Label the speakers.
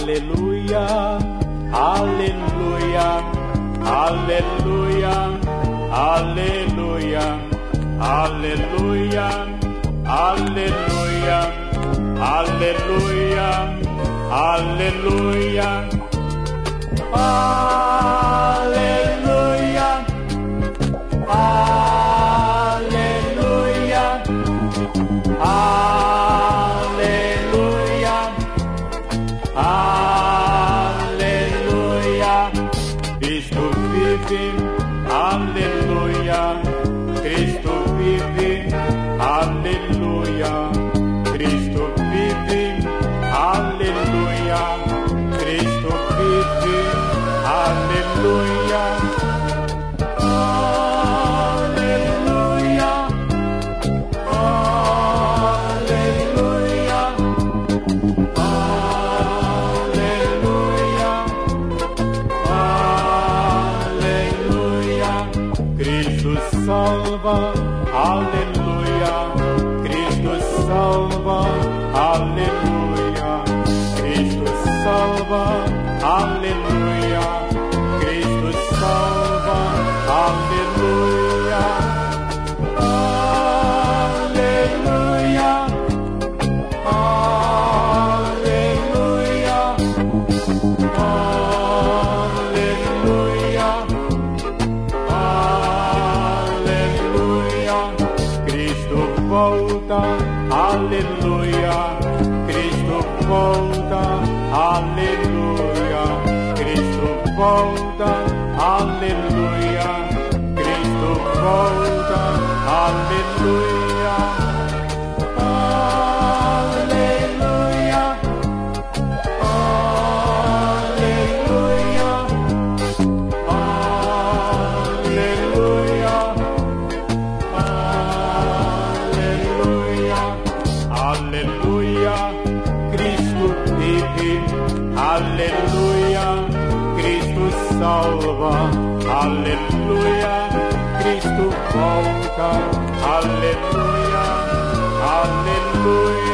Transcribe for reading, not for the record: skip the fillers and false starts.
Speaker 1: Aleluia, aleluia, aleluia, aleluia, aleluia, aleluia, aleluia, aleluia, aleluia, aleluia, aleluia, aleluia, Cristo vive, aleluia, Cristo vive, aleluia, Cristo vive, aleluia, Cristo vive, aleluia, aleluia, aleluia, aleluia, aleluia, Cristo salva, aleluia, Cristo salva, aleluia, Cristo salva, aleluia, Cristo salva, aleluia, aleluia, aleluia, aleluia, aleluia, Cristo volta, aleluia, Cristo volta, aleluia, Cristo volta, aleluia, Cristo volta, aleluia, aleluia, aleluia, aleluia, aleluia, Cristo vive, aleluia, Cristo salva, aleluia, Cristo volta, aleluia, aleluia.